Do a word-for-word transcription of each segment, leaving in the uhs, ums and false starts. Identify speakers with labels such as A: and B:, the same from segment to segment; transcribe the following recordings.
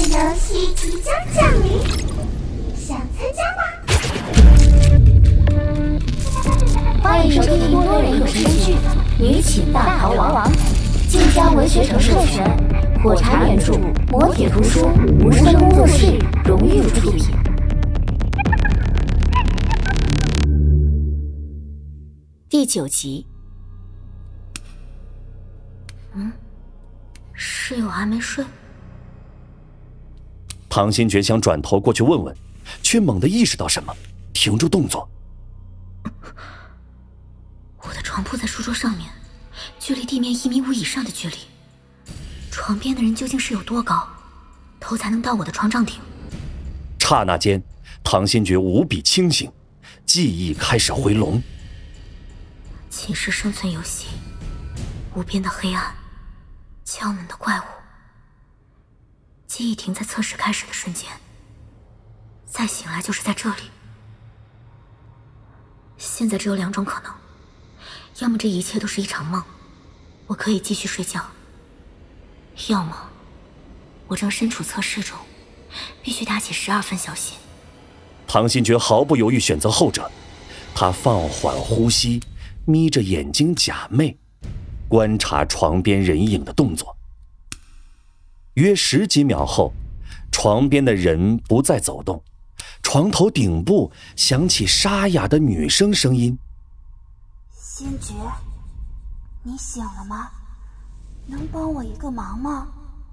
A: 游戏即将降临，想参加吗？
B: 欢迎收听多人有声剧《女寝大逃亡》，晋江文学城授权，火柴原著，磨铁图书，无声工作室荣誉出品。第九集。嗯，室友还没睡。
C: 唐新觉想转头过去问问，却猛地意识到什么，停住动作。
B: 我的床铺在书桌上面，距离地面一米五以上的距离。床边的人究竟是有多高，头才能到我的床帐顶？
C: 刹那间，唐新觉无比清醒，记忆开始回笼。
B: 寝室生存游戏，无边的黑暗，敲门的怪物。记忆停在测试开始的瞬间，再醒来就是在这里。现在只有两种可能，要么这一切都是一场梦，我可以继续睡觉；要么我正身处测试中，必须打起十二分小心。
C: 唐新觉毫不犹豫选择后者，他放缓呼吸，眯着眼睛假寐，观察床边人影的动作。约十几秒后，床边的人不再走动，床头顶部响起沙哑的女声声音：“
D: 先觉，你醒了吗？能帮我一个忙吗？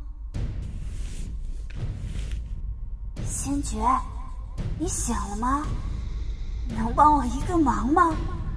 D: 先觉，你醒了吗？能帮我一个忙吗？”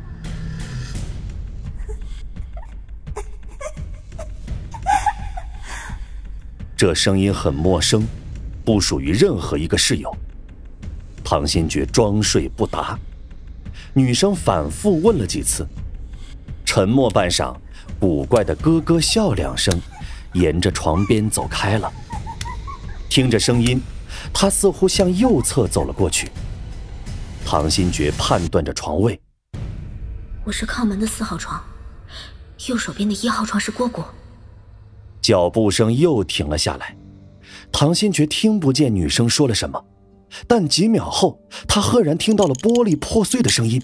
C: 这声音很陌生，不属于任何一个室友。唐新觉装睡不答，女生反复问了几次，沉默半晌，古怪的咯咯笑两声，沿着床边走开了。听着声音，她似乎向右侧走了过去。唐新觉判断着床位，
B: 我是靠门的四号床，右手边的一号床是蝈蝈。
C: 脚步声又停了下来，唐新觉听不见女生说了什么，但几秒后，他赫然听到了玻璃破碎的声音。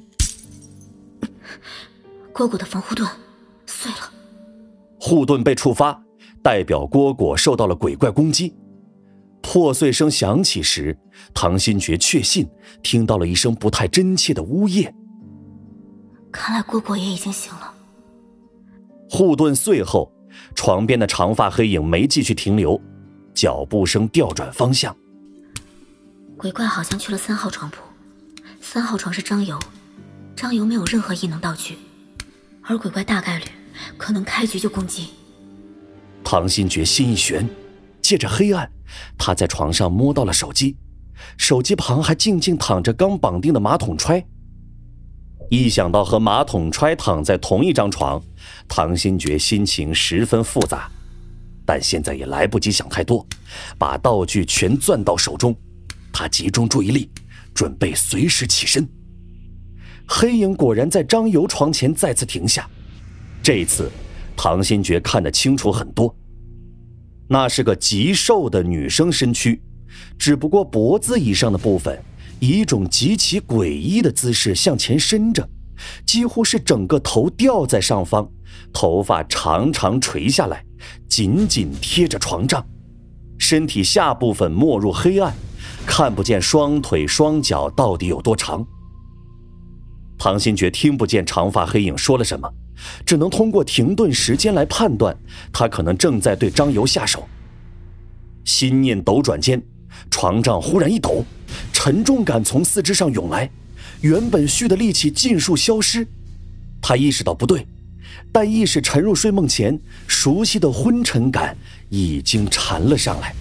B: 蝈蝈的防护盾碎了，
C: 护盾被触发，代表蝈蝈受到了鬼怪攻击。破碎声响起时，唐新觉确信听到了一声不太真切的呜咽。
B: 看来蝈蝈也已经醒了。
C: 护盾碎后，床边的长发黑影没继续停留，脚步声调转方向。
B: 鬼怪好像去了三号床铺，三号床是张游，张游没有任何异能道具，而鬼怪大概率可能开局就攻击。
C: 唐新觉心一悬，借着黑暗，他在床上摸到了手机，手机旁还静静躺着刚绑定的马桶揣。一想到和马桶揣躺在同一张床，唐新觉心情十分复杂，但现在也来不及想太多，把道具全攥到手中。他集中注意力，准备随时起身。黑影果然在张游床前再次停下，这一次唐新觉看得清楚很多，那是个极瘦的女生身躯，只不过脖子以上的部分以一种极其诡异的姿势向前伸着，几乎是整个头吊在上方，头发长长垂下来，紧紧贴着床帐，身体下部分没入黑暗，看不见双腿双脚到底有多长。唐新觉听不见长发黑影说了什么，只能通过停顿时间来判断他可能正在对张游下手。心念斗转间，床帐忽然一抖，沉重感从四肢上涌来，原本蓄的力气尽数消失。他意识到不对，但意识沉入睡梦前，熟悉的昏沉感已经缠了上来。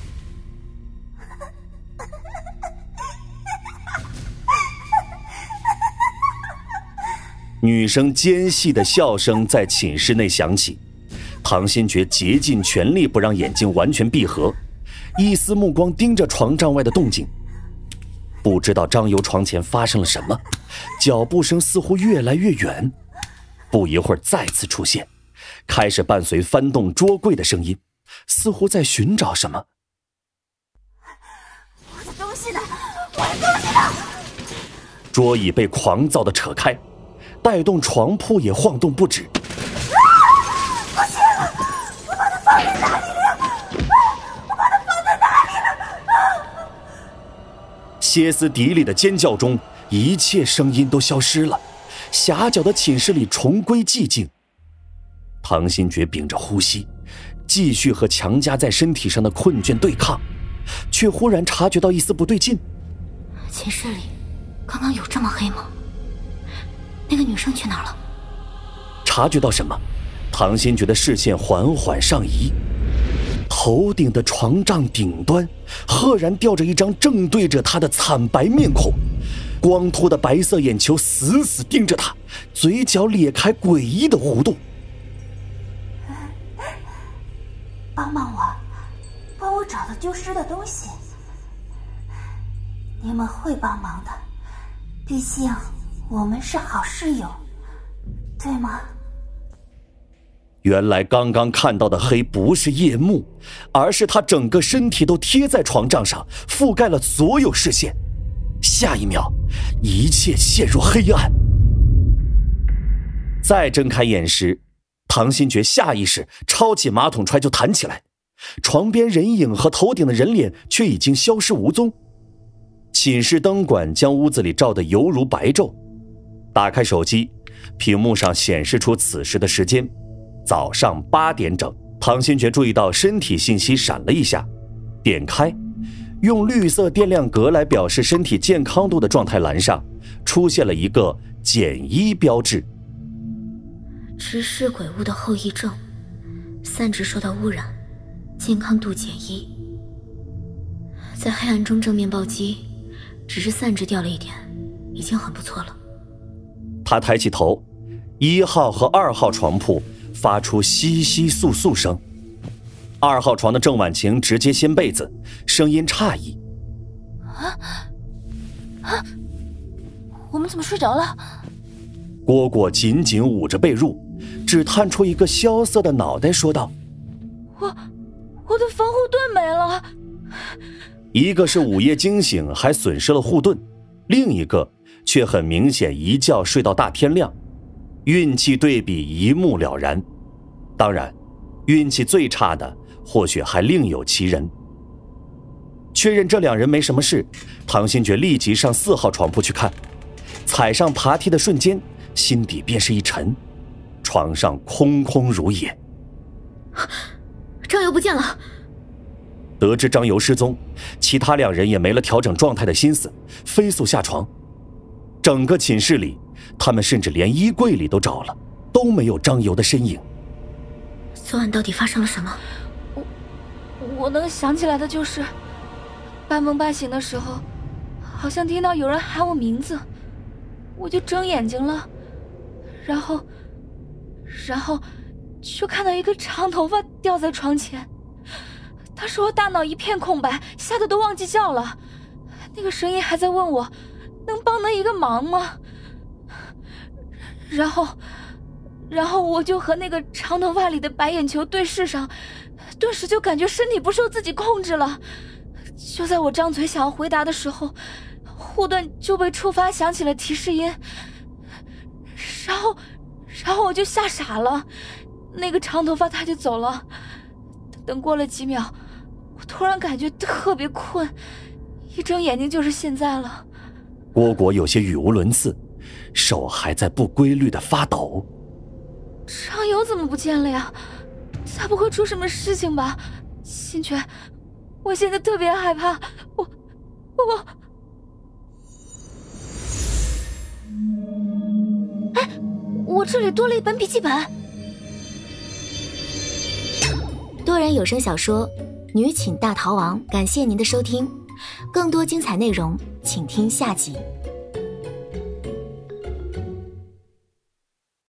C: 女生尖细的笑声在寝室内响起，唐新觉竭尽全力不让眼睛完全闭合，一丝目光盯着床帐外的动静。不知道张游床前发生了什么，脚步声似乎越来越远，不一会儿再次出现，开始伴随翻动桌柜的声音，似乎在寻找什么。 桌椅被狂躁地扯开，带动床铺也晃动不止。
D: 啊！不行了，我把它放在哪里了？啊！我把它放在哪里了？啊！
C: 歇斯底里的尖叫中，一切声音都消失了，狭小的寝室里重归寂静。唐新觉屏着呼吸，继续和强加在身体上的困倦对抗，却忽然察觉到一丝不对劲。
B: 寝室里刚刚有这么黑吗？那个女生去哪儿了？
C: 察觉到什么，唐新觉的视线缓缓上移，头顶的床帐顶端赫然吊着一张正对着他的惨白面孔，光秃的白色眼球死死盯着他，嘴角咧开诡异的弧度。
D: 帮帮我，帮我找到丢失的东西。你们会帮忙的，毕竟我们是好室友，对吗？
C: 原来刚刚看到的黑不是夜幕，而是他整个身体都贴在床帐上，覆盖了所有视线。下一秒，一切陷入黑暗。再睁开眼时，唐新觉下意识抄起马桶揣就弹起来，床边人影和头顶的人脸却已经消失无踪。寝室灯管将屋子里照得犹如白昼。打开手机，屏幕上显示出此时的时间，早上八点整。唐新觉注意到身体信息闪了一下，点开，用绿色电量格来表示身体健康度的状态栏上出现了一个减一标志。
B: 直视鬼物的后遗症，散值受到污染，健康度减一。在黑暗中正面暴击，只是散值掉了一点，已经很不错了。
C: 他抬起头，一号和二号床铺发出窸窸窣窣声。二号床的郑婉晴直接掀被子，声音诧异：
D: 啊啊！我们怎么睡着了？
C: 蝈蝈紧紧捂着被褥，只探出一个萧瑟的脑袋说道：
D: 我我的防护盾没了。
C: 一个是午夜惊醒还损失了护盾，另一个却很明显一觉睡到大天亮，运气对比一目了然。当然，运气最差的或许还另有其人。确认这两人没什么事，唐新觉立即上四号床铺去看。踩上爬梯的瞬间，心底便是一沉，床上空空如也。
B: 张游不见了。
C: 得知张游失踪，其他两人也没了调整状态的心思，飞速下床。整个寝室里，他们甚至连衣柜里都找了，都没有张游的身影。
B: 昨晚到底发生了什么？
D: 我我能想起来的就是半梦半醒的时候，好像听到有人喊我名字，我就睁眼睛了，然后然后就看到一个长头发掉在床前。当时我大脑一片空白，吓得都忘记叫了。那个声音还在问我能帮他一个忙吗？然后然后我就和那个长头发里的白眼球对视上，顿时就感觉身体不受自己控制了。就在我张嘴想要回答的时候，护盾就被触发响起了提示音，然后然后我就吓傻了。那个长头发他就走了。等过了几秒，我突然感觉特别困，一睁眼睛就是现在了。
C: 蝈蝈有些语无伦次，手还在不规律的发抖。
D: 张游怎么不见了呀？他不会出什么事情吧？新觉，我现在特别害怕。我我哎，我这里多了一本笔记本。
B: 多人有声小说《女寝大逃亡》，感谢您的收听，更多精彩内容请听下集。